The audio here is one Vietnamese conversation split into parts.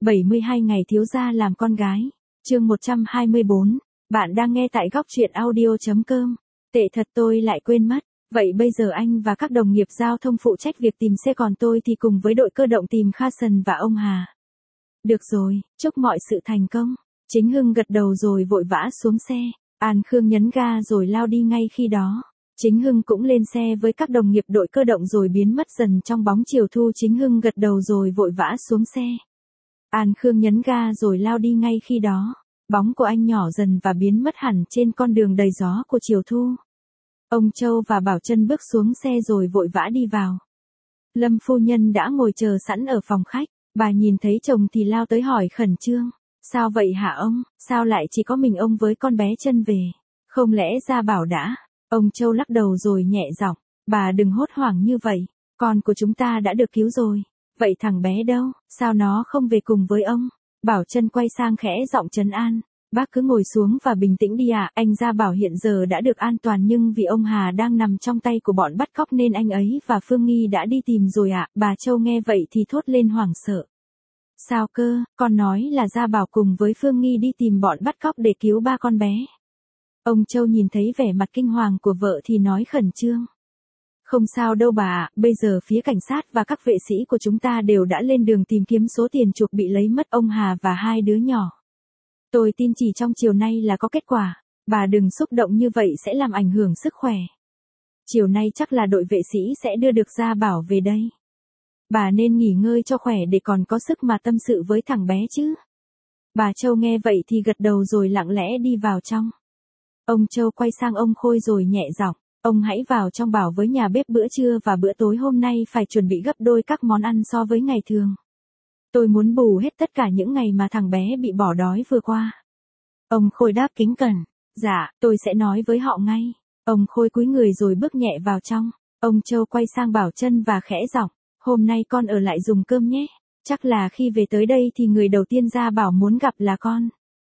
72 ngày thiếu gia làm con gái. Chương 124. Bạn đang nghe tại góc truyện audio.com. Tệ thật tôi lại quên mất. Vậy bây giờ anh và các đồng nghiệp giao thông phụ trách việc tìm xe, còn tôi thì cùng với đội cơ động tìm Kha Sần và ông Hà. Được rồi, chúc mọi sự thành công. Chính Hưng gật đầu rồi vội vã xuống xe. An Khương nhấn ga rồi lao đi ngay khi đó. Chính Hưng cũng lên xe với các đồng nghiệp đội cơ động rồi biến mất dần trong bóng chiều thu. Chính Hưng gật đầu rồi vội vã xuống xe. An Khương nhấn ga rồi lao đi ngay khi đó. Bóng của anh nhỏ dần và biến mất hẳn trên con đường đầy gió của chiều thu. Ông Châu và Bảo Trân bước xuống xe rồi vội vã đi vào. Lâm phu nhân đã ngồi chờ sẵn ở phòng khách. Bà nhìn thấy chồng thì lao tới hỏi khẩn trương. Sao vậy hả ông, sao lại chỉ có mình ông với con bé Trân về? Không lẽ Gia Bảo đã? Ông Châu lắc đầu rồi nhẹ giọng. Bà đừng hốt hoảng như vậy. Con của chúng ta đã được cứu rồi. Vậy thằng bé đâu, sao nó không về cùng với ông? Bảo Trân quay sang khẽ giọng trấn an. Bác cứ ngồi xuống và bình tĩnh đi ạ. Anh Gia Bảo hiện giờ đã được an toàn, nhưng vì ông Hà đang nằm trong tay của bọn bắt cóc nên anh ấy và Phương Nghi đã đi tìm rồi ạ. Bà Châu nghe vậy thì thốt lên hoảng sợ. Sao cơ, con nói là Gia Bảo cùng với Phương Nghi đi tìm bọn bắt cóc để cứu ba con bé. Ông Châu nhìn thấy vẻ mặt kinh hoàng của vợ thì nói khẩn trương. Không sao đâu bà ạ, bây giờ phía cảnh sát và các vệ sĩ của chúng ta đều đã lên đường tìm kiếm số tiền chuộc bị lấy mất ông Hà và hai đứa nhỏ. Tôi tin chỉ trong chiều nay là có kết quả, bà đừng xúc động như vậy sẽ làm ảnh hưởng sức khỏe. Chiều nay chắc là đội vệ sĩ sẽ đưa được Gia Bảo về đây. Bà nên nghỉ ngơi cho khỏe để còn có sức mà tâm sự với thằng bé chứ. Bà Châu nghe vậy thì gật đầu rồi lặng lẽ đi vào trong. Ông Châu quay sang ông Khôi rồi nhẹ giọng. Ông hãy vào trong bảo với nhà bếp bữa trưa và bữa tối hôm nay phải chuẩn bị gấp đôi các món ăn so với ngày thường. Tôi muốn bù hết tất cả những ngày mà thằng bé bị bỏ đói vừa qua. Ông Khôi đáp kính cẩn. Dạ, tôi sẽ nói với họ ngay. Ông Khôi cúi người rồi bước nhẹ vào trong. Ông Châu quay sang Bảo Trân và khẽ giọng. Hôm nay con ở lại dùng cơm nhé. Chắc là khi về tới đây thì người đầu tiên Gia Bảo muốn gặp là con.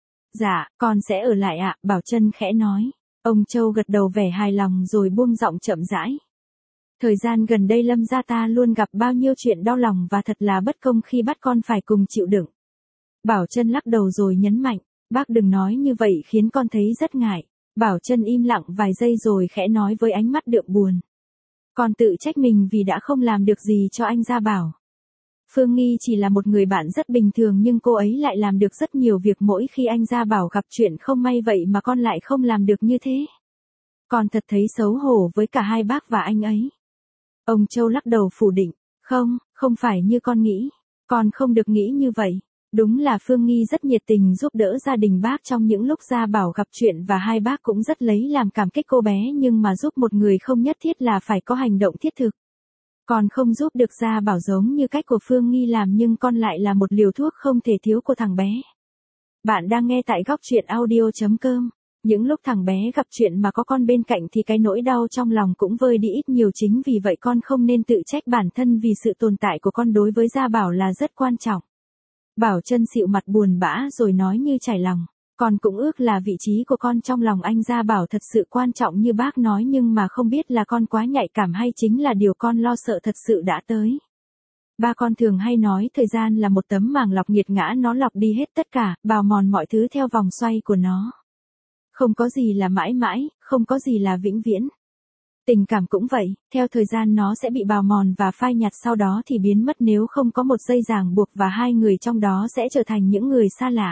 Dạ, con sẽ ở lại ạ, Bảo Trân khẽ nói. Ông Châu gật đầu vẻ hài lòng rồi buông giọng chậm rãi. Thời gian gần đây Lâm gia ta luôn gặp bao nhiêu chuyện đau lòng và thật là bất công khi bắt con phải cùng chịu đựng. Bảo Trân lắc đầu rồi nhấn mạnh. Bác đừng nói như vậy khiến con thấy rất ngại. Bảo Trân im lặng vài giây rồi khẽ nói với ánh mắt đượm buồn. Con tự trách mình vì đã không làm được gì cho anh Gia Bảo. Phương Nghi chỉ là một người bạn rất bình thường nhưng cô ấy lại làm được rất nhiều việc mỗi khi anh Gia Bảo gặp chuyện không may, vậy mà con lại không làm được như thế. Con thật thấy xấu hổ với cả hai bác và anh ấy. Ông Châu lắc đầu phủ định. Không phải như con nghĩ. Con không được nghĩ như vậy. Đúng là Phương Nghi rất nhiệt tình giúp đỡ gia đình bác trong những lúc Gia Bảo gặp chuyện và hai bác cũng rất lấy làm cảm kích cô bé, nhưng mà giúp một người không nhất thiết là phải có hành động thiết thực. Con không giúp được Gia Bảo giống như cách của Phương Nghi làm, nhưng con lại là một liều thuốc không thể thiếu của thằng bé. Bạn đang nghe tại góc truyện audio.com. Những lúc thằng bé gặp chuyện mà có con bên cạnh thì cái nỗi đau trong lòng cũng vơi đi ít nhiều, chính vì vậy con không nên tự trách bản thân vì sự tồn tại của con đối với Gia Bảo là rất quan trọng. Bảo Trân xịu mặt buồn bã rồi nói như trải lòng. Con cũng ước là vị trí của con trong lòng anh Gia Bảo thật sự quan trọng như bác nói, nhưng mà không biết là con quá nhạy cảm hay chính là điều con lo sợ thật sự đã tới. Ba con thường hay nói thời gian là một tấm màng lọc nghiệt ngã, nó lọc đi hết tất cả, bào mòn mọi thứ theo vòng xoay của nó. Không có gì là mãi mãi, không có gì là vĩnh viễn. Tình cảm cũng vậy, theo thời gian nó sẽ bị bào mòn và phai nhạt, sau đó thì biến mất nếu không có một dây ràng buộc và hai người trong đó sẽ trở thành những người xa lạ.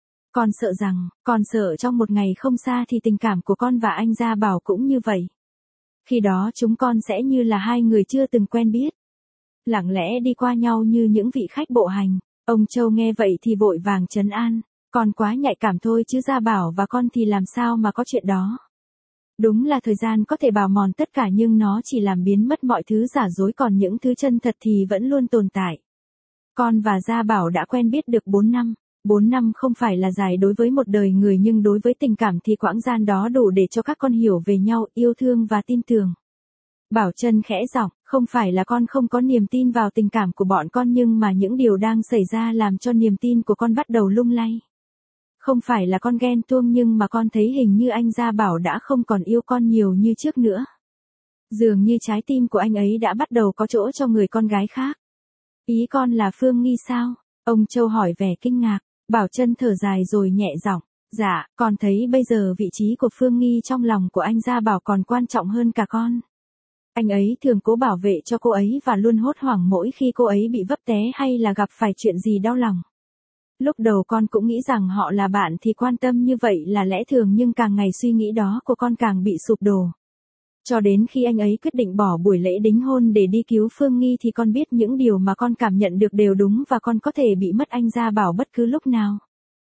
Con sợ trong một ngày không xa thì tình cảm của con và anh Gia Bảo cũng như vậy. Khi đó chúng con sẽ như là hai người chưa từng quen biết. Lặng lẽ đi qua nhau như những vị khách bộ hành. Ông Châu nghe vậy thì vội vàng trấn an. Con quá nhạy cảm thôi chứ Gia Bảo và con thì làm sao mà có chuyện đó. Đúng là thời gian có thể bào mòn tất cả nhưng nó chỉ làm biến mất mọi thứ giả dối, còn những thứ chân thật thì vẫn luôn tồn tại. Con và Gia Bảo đã quen biết được 4 năm. 4 năm không phải là dài đối với một đời người, nhưng đối với tình cảm thì quãng gian đó đủ để cho các con hiểu về nhau, yêu thương và tin tưởng. Bảo Trân khẽ giọng, không phải là con không có niềm tin vào tình cảm của bọn con, nhưng mà những điều đang xảy ra làm cho niềm tin của con bắt đầu lung lay. Không phải là con ghen tuông, nhưng mà con thấy hình như anh Gia Bảo đã không còn yêu con nhiều như trước nữa. Dường như trái tim của anh ấy đã bắt đầu có chỗ cho người con gái khác. Ý con là Phương Nghi sao? Ông Châu hỏi vẻ kinh ngạc, Bảo Trân thở dài rồi nhẹ giọng, dạ, con thấy bây giờ vị trí của Phương Nghi trong lòng của anh Gia Bảo còn quan trọng hơn cả con. Anh ấy thường cố bảo vệ cho cô ấy và luôn hốt hoảng mỗi khi cô ấy bị vấp té hay là gặp phải chuyện gì đau lòng. Lúc đầu con cũng nghĩ rằng họ là bạn thì quan tâm như vậy là lẽ thường, nhưng càng ngày suy nghĩ đó của con càng bị sụp đổ. Cho đến khi anh ấy quyết định bỏ buổi lễ đính hôn để đi cứu Phương Nghi thì con biết những điều mà con cảm nhận được đều đúng và con có thể bị mất anh Gia Bảo bất cứ lúc nào.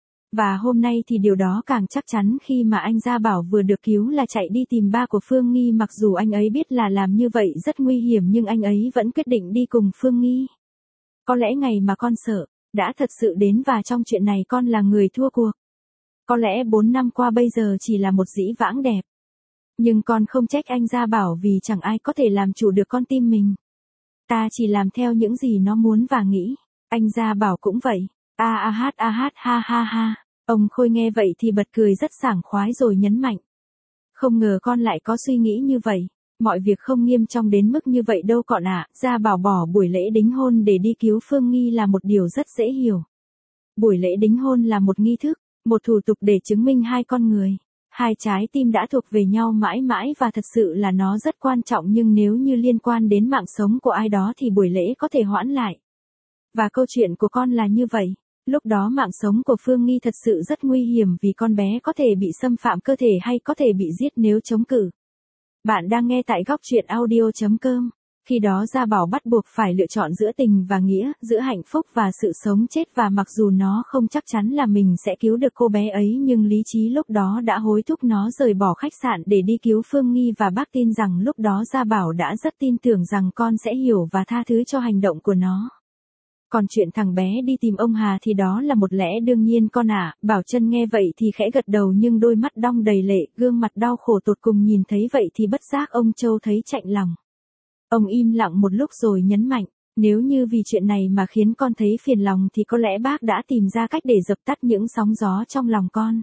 Và hôm nay thì điều đó càng chắc chắn khi mà anh Gia Bảo vừa được cứu là chạy đi tìm ba của Phương Nghi, mặc dù anh ấy biết là làm như vậy rất nguy hiểm nhưng anh ấy vẫn quyết định đi cùng Phương Nghi. Có lẽ ngày mà con sợ đã thật sự đến và trong chuyện này con là người thua cuộc. Có lẽ 4 năm qua bây giờ chỉ là một dĩ vãng đẹp. Nhưng con không trách anh Gia Bảo vì chẳng ai có thể làm chủ được con tim mình. Ta chỉ làm theo những gì nó muốn và nghĩ. Anh Gia Bảo cũng vậy. Ha ha ha. Ông Khôi nghe vậy thì bật cười rất sảng khoái rồi nhấn mạnh. Không ngờ con lại có suy nghĩ như vậy. Mọi việc không nghiêm trọng đến mức như vậy đâu con ạ. Gia Bảo bỏ buổi lễ đính hôn để đi cứu Phương Nghi là một điều rất dễ hiểu. Buổi lễ đính hôn là một nghi thức, một thủ tục để chứng minh hai con người, hai trái tim đã thuộc về nhau mãi mãi và thật sự là nó rất quan trọng, nhưng nếu như liên quan đến mạng sống của ai đó thì buổi lễ có thể hoãn lại. Và câu chuyện của con là như vậy. Lúc đó mạng sống của Phương Nghi thật sự rất nguy hiểm vì con bé có thể bị xâm phạm cơ thể hay có thể bị giết nếu chống cự. Bạn đang nghe tại góc truyện audio.com. Khi đó Gia Bảo bắt buộc phải lựa chọn giữa tình và nghĩa, giữa hạnh phúc và sự sống chết, và mặc dù nó không chắc chắn là mình sẽ cứu được cô bé ấy nhưng lý trí lúc đó đã hối thúc nó rời bỏ khách sạn để đi cứu Phương Nghi, và bác tin rằng lúc đó Gia Bảo đã rất tin tưởng rằng con sẽ hiểu và tha thứ cho hành động của nó. Còn chuyện thằng bé đi tìm ông Hà thì đó là một lẽ đương nhiên con ạ. Bảo Trân nghe vậy thì khẽ gật đầu nhưng đôi mắt đong đầy lệ, gương mặt đau khổ tột cùng. Nhìn thấy vậy thì bất giác ông Châu thấy chạnh lòng. Ông im lặng một lúc rồi nhấn mạnh, nếu như vì chuyện này mà khiến con thấy phiền lòng thì có lẽ bác đã tìm ra cách để dập tắt những sóng gió trong lòng con.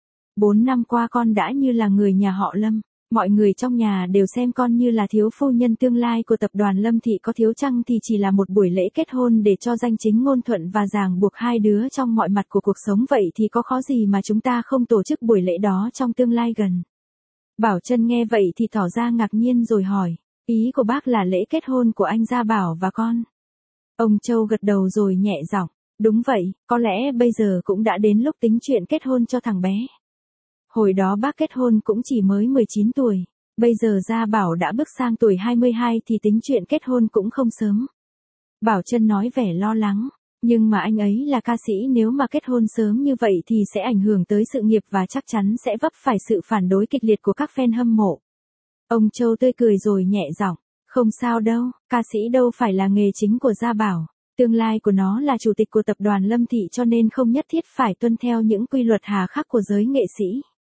4 năm qua con đã như là người nhà họ Lâm. Mọi người trong nhà đều xem con như là thiếu phu nhân tương lai của tập đoàn Lâm Thị, có thiếu chăng thì chỉ là một buổi lễ kết hôn để cho danh chính ngôn thuận và ràng buộc hai đứa trong mọi mặt của cuộc sống, vậy thì có khó gì mà chúng ta không tổ chức buổi lễ đó trong tương lai gần. Bảo Trân nghe vậy thì tỏ ra ngạc nhiên rồi hỏi, ý của bác là lễ kết hôn của anh Gia Bảo và con? Ông Châu gật đầu rồi nhẹ giọng, đúng vậy, có lẽ bây giờ cũng đã đến lúc tính chuyện kết hôn cho thằng bé. Hồi đó bác kết hôn cũng chỉ mới 19 tuổi, bây giờ Gia Bảo đã bước sang tuổi 22 thì tính chuyện kết hôn cũng không sớm. Bảo Trân nói vẻ lo lắng, nhưng mà anh ấy là ca sĩ, nếu mà kết hôn sớm như vậy thì sẽ ảnh hưởng tới sự nghiệp và chắc chắn sẽ vấp phải sự phản đối kịch liệt của các fan hâm mộ. Ông Châu tươi cười rồi nhẹ giọng, không sao đâu, ca sĩ đâu phải là nghề chính của Gia Bảo. Tương lai của nó là chủ tịch của tập đoàn Lâm Thị cho nên không nhất thiết phải tuân theo những quy luật hà khắc của giới nghệ sĩ.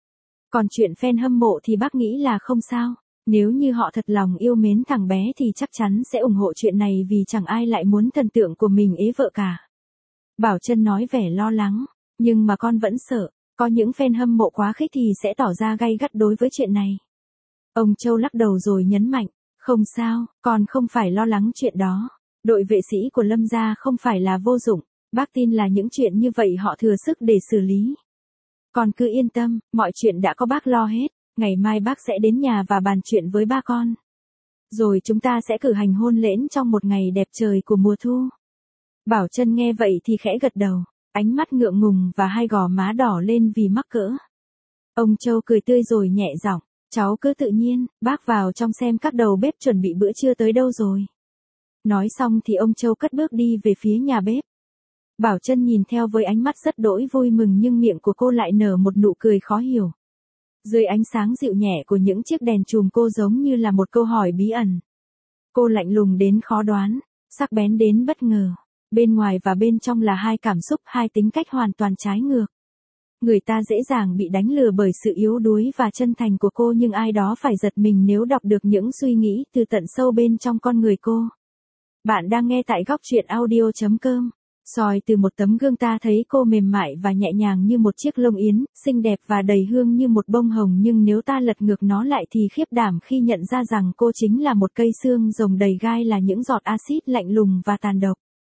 Còn chuyện fan hâm mộ thì bác nghĩ là không sao, nếu như họ thật lòng yêu mến thằng bé thì chắc chắn sẽ ủng hộ chuyện này vì chẳng ai lại muốn thần tượng của mình ế vợ cả. Bảo Trân nói vẻ lo lắng, nhưng mà con vẫn sợ, có những fan hâm mộ quá khích thì sẽ tỏ ra gay gắt đối với chuyện này. Ông Châu lắc đầu rồi nhấn mạnh, không sao, con không phải lo lắng chuyện đó. Đội vệ sĩ của Lâm gia không phải là vô dụng, bác tin là những chuyện như vậy họ thừa sức để xử lý. Con cứ yên tâm, mọi chuyện đã có bác lo hết, ngày mai bác sẽ đến nhà và bàn chuyện với ba con. Rồi chúng ta sẽ cử hành hôn lễ trong một ngày đẹp trời của mùa thu. Bảo Trân nghe vậy thì khẽ gật đầu, ánh mắt ngượng ngùng và hai gò má đỏ lên vì mắc cỡ. Ông Châu cười tươi rồi nhẹ giọng, cháu cứ tự nhiên, bác vào trong xem các đầu bếp chuẩn bị bữa trưa tới đâu rồi. Nói xong thì ông Châu cất bước đi về phía nhà bếp. Bảo Trân nhìn theo với ánh mắt rất đỗi vui mừng nhưng miệng của cô lại nở một nụ cười khó hiểu. Dưới ánh sáng dịu nhẹ của những chiếc đèn chùm cô giống như là một câu hỏi bí ẩn. Cô lạnh lùng đến khó đoán, sắc bén đến bất ngờ. Bên ngoài và bên trong là hai cảm xúc, hai tính cách hoàn toàn trái ngược. Người ta dễ dàng bị đánh lừa bởi sự yếu đuối và chân thành của cô, nhưng ai đó phải giật mình nếu đọc được những suy nghĩ từ tận sâu bên trong con người cô. Bạn đang nghe tại góc truyện audio.com. Soi từ một tấm gương ta thấy cô mềm mại và nhẹ nhàng như một chiếc lông yến, xinh đẹp và đầy hương như một bông hồng, nhưng nếu ta lật ngược nó lại thì khiếp đảm khi nhận ra rằng cô chính là một cây xương rồng đầy gai, là những giọt axit lạnh lùng và tàn độc.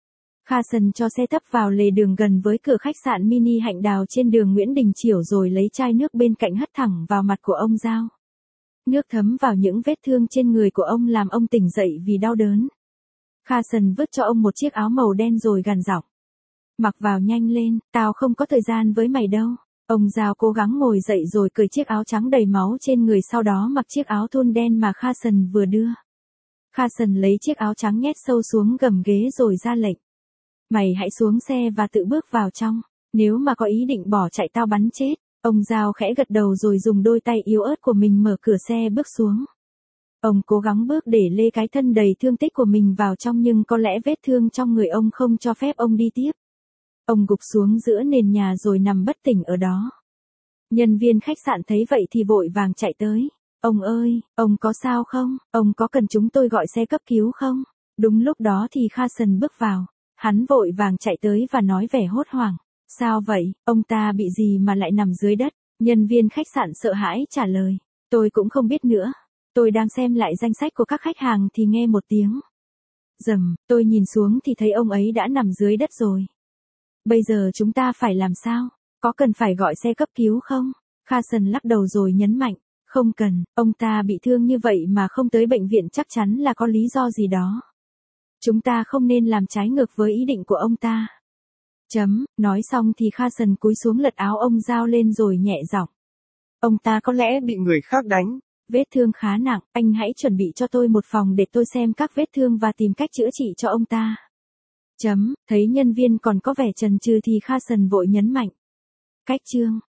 Carson cho xe tấp vào lề đường gần với cửa khách sạn mini Hạnh Đào trên đường Nguyễn Đình Chiểu rồi lấy chai nước bên cạnh hất thẳng vào mặt của ông Giao. Nước thấm vào những vết thương trên người của ông làm ông tỉnh dậy vì đau đớn. Carson vứt cho ông một chiếc áo màu đen rồi gằn giọng. Mặc vào nhanh lên, tao không có thời gian với mày đâu. Ông Giao cố gắng ngồi dậy rồi cởi chiếc áo trắng đầy máu trên người sau đó mặc chiếc áo thun đen mà Carson vừa đưa. Carson lấy chiếc áo trắng nhét sâu xuống gầm ghế rồi ra lệnh. Mày hãy xuống xe và tự bước vào trong. Nếu mà có ý định bỏ chạy tao bắn chết. Ông Giao khẽ gật đầu rồi dùng đôi tay yếu ớt của mình mở cửa xe bước xuống. Ông cố gắng bước để lê cái thân đầy thương tích của mình vào trong nhưng có lẽ vết thương trong người ông không cho phép ông đi tiếp. Ông gục xuống giữa nền nhà rồi nằm bất tỉnh ở đó. Nhân viên khách sạn thấy vậy thì vội vàng chạy tới. Ông ơi, ông có sao không? Ông có cần chúng tôi gọi xe cấp cứu không? Đúng lúc đó thì Carson bước vào. Hắn vội vàng chạy tới và nói vẻ hốt hoảng. Sao vậy, ông ta bị gì mà lại nằm dưới đất? Nhân viên khách sạn sợ hãi trả lời. Tôi cũng không biết nữa. Tôi đang xem lại danh sách của các khách hàng thì nghe một tiếng rầm, tôi nhìn xuống thì thấy ông ấy đã nằm dưới đất rồi. Bây giờ chúng ta phải làm sao? Có cần phải gọi xe cấp cứu không? Carson lắc đầu rồi nhấn mạnh. Không cần, ông ta bị thương như vậy mà không tới bệnh viện chắc chắn là có lý do gì đó. Chúng ta không nên làm trái ngược với ý định của ông ta. Nói xong thì Carson cúi xuống lật áo ông Giao lên rồi nhẹ giọng. Ông ta có lẽ bị người khác đánh. Vết thương khá nặng, anh hãy chuẩn bị cho tôi một phòng để tôi xem các vết thương và tìm cách chữa trị cho ông ta. Thấy nhân viên còn có vẻ chần chừ thì Carson vội nhấn mạnh. Cách chương